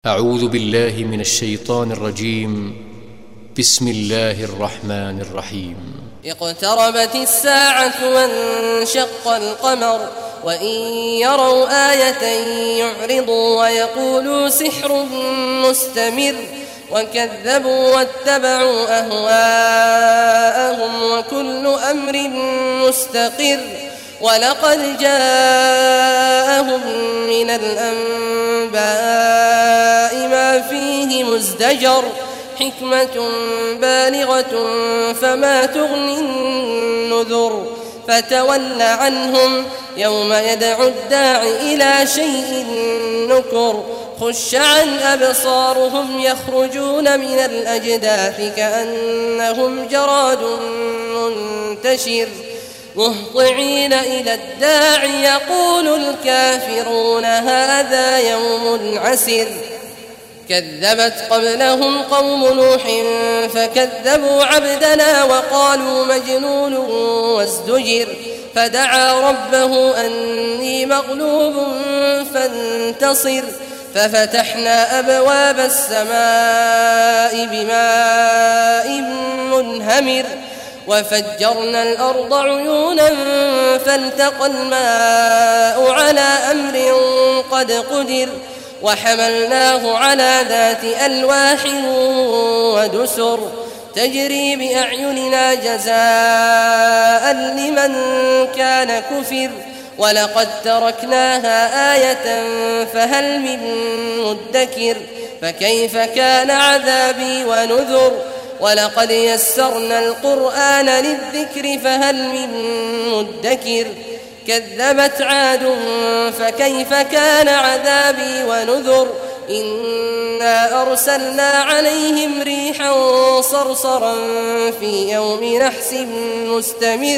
أعوذ بالله من الشيطان الرجيم. بسم الله الرحمن الرحيم. اقتربت الساعة وانشق القمر وإن يروا آية يعرضوا ويقولوا سحر مستمر وكذبوا واتبعوا أهواءهم وكل أمر مستقر ولقد جاءهم من الأنباء ما فيه مزدجر حكمة بالغة فما تغني النذر فتول عنهم يوم يدعو الداع إلى شيء نكر خش عن أبصارهم يخرجون من الأجداث كأنهم جراد منتشر مهطعين إلى الداع يقول الكافرون هذا يوم عسر كذبت قبلهم قوم نوح فكذبوا عبدنا وقالوا مجنون وازدجر فدعا ربه أني مغلوب فانتصر ففتحنا أبواب السماء بماء منهمر وفجرنا الأرض عيونا فالتقى الماء على أمر قد قدر وحملناه على ذات ألواح ودسر تجري بأعيننا جزاء لمن كان كفر ولقد تركناها آية فهل من مدكر فكيف كان عذابي ونذر ولقد يسرنا القرآن للذكر فهل من مدكر كذبت عاد فكيف كان عذابي ونذر إنا أرسلنا عليهم ريحا صرصرا في يوم نحس مستمر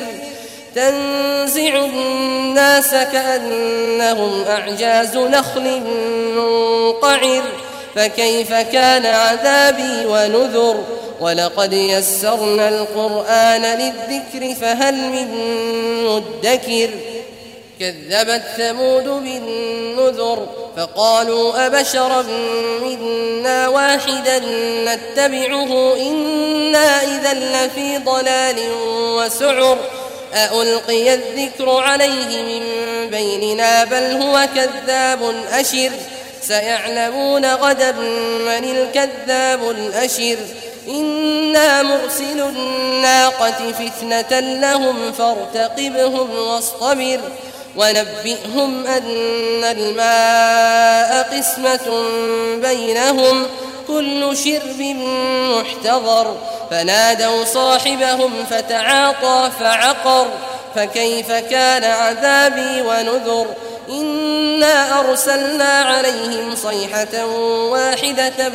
تنزع الناس كأنهم أعجاز نخل منقعر فكيف كان عذابي ونذر ولقد يسرنا القرآن للذكر فهل من مدكر كذبت ثمود بالنذر فقالوا أبشرا منا واحدا نتبعه إنا إذا لفي ضلال وسعر أألقي الذكر عليه من بيننا بل هو كذاب أشر سيعلمون غدا من الكذاب الأشر إنا مرسل الناقة فتنة لهم فارتقبهم واصطبر ونبئهم أن الماء قسمة بينهم كل شرب محتضر فنادوا صاحبهم فتعاطى فعقر فكيف كان عذابي ونذر إنا أرسلنا عليهم صيحة واحدة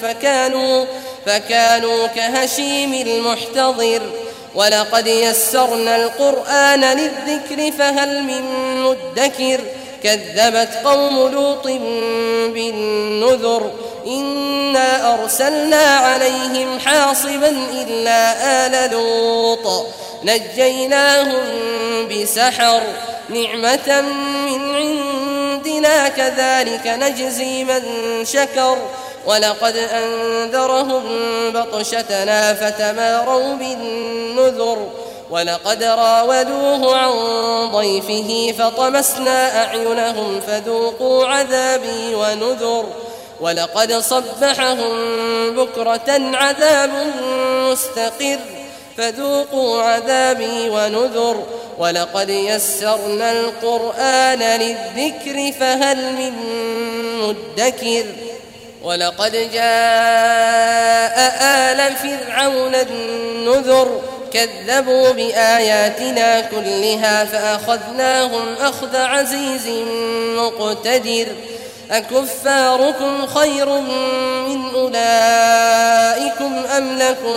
فكانوا كهشيم المحتضر ولقد يسرنا القرآن للذكر فهل من مدكر كذبت قوم لوط بالنذر إنا أرسلنا عليهم حاصبا إلا آل لوط نجيناهم بسحر نعمة من عندنا كذلك نجزي من شكر ولقد أنذرهم بطشتنا فتماروا بالنذر ولقد راودوه عن ضيفه فطمسنا أعينهم فذوقوا عذابي ونذر ولقد صبحهم بكرة عذاب مستقر فذوقوا عذابي ونذر ولقد يسرنا القرآن للذكر فهل من مدكر ولقد جاء آل فرعون النذر كذبوا بآياتنا كلها فأخذناهم أخذ عزيز مقتدر أكفاركم خير من أولئكم أم لكم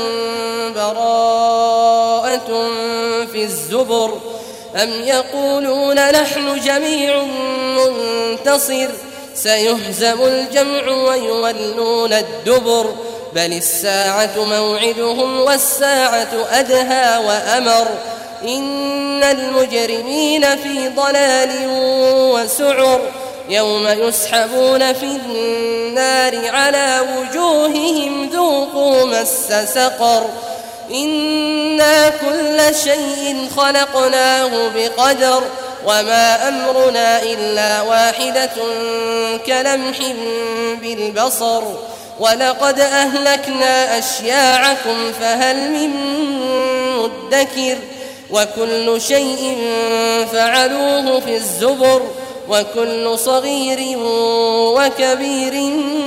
براءة في الزبر أم يقولون نحن جميع منتصر سيهزم الجمع ويولون الدبر بل الساعة موعدهم والساعة أدهى وأمر إن المجرمين في ضلال وسعر يوم يسحبون في النار على وجوههم ذوقوا مس سقر إنا كل شيء خلقناه بقدر وما أمرنا إلا واحدة كلمح بالبصر ولقد أهلكنا أشياعكم فهل من مدكر وكل شيء فعلوه في الزبر وكل صغير وكبير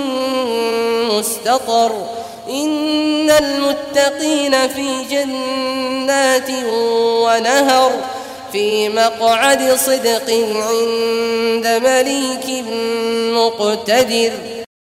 مستطر إن المتقين في جنات ونهر في مقعد صدق عند مليك مقتدر.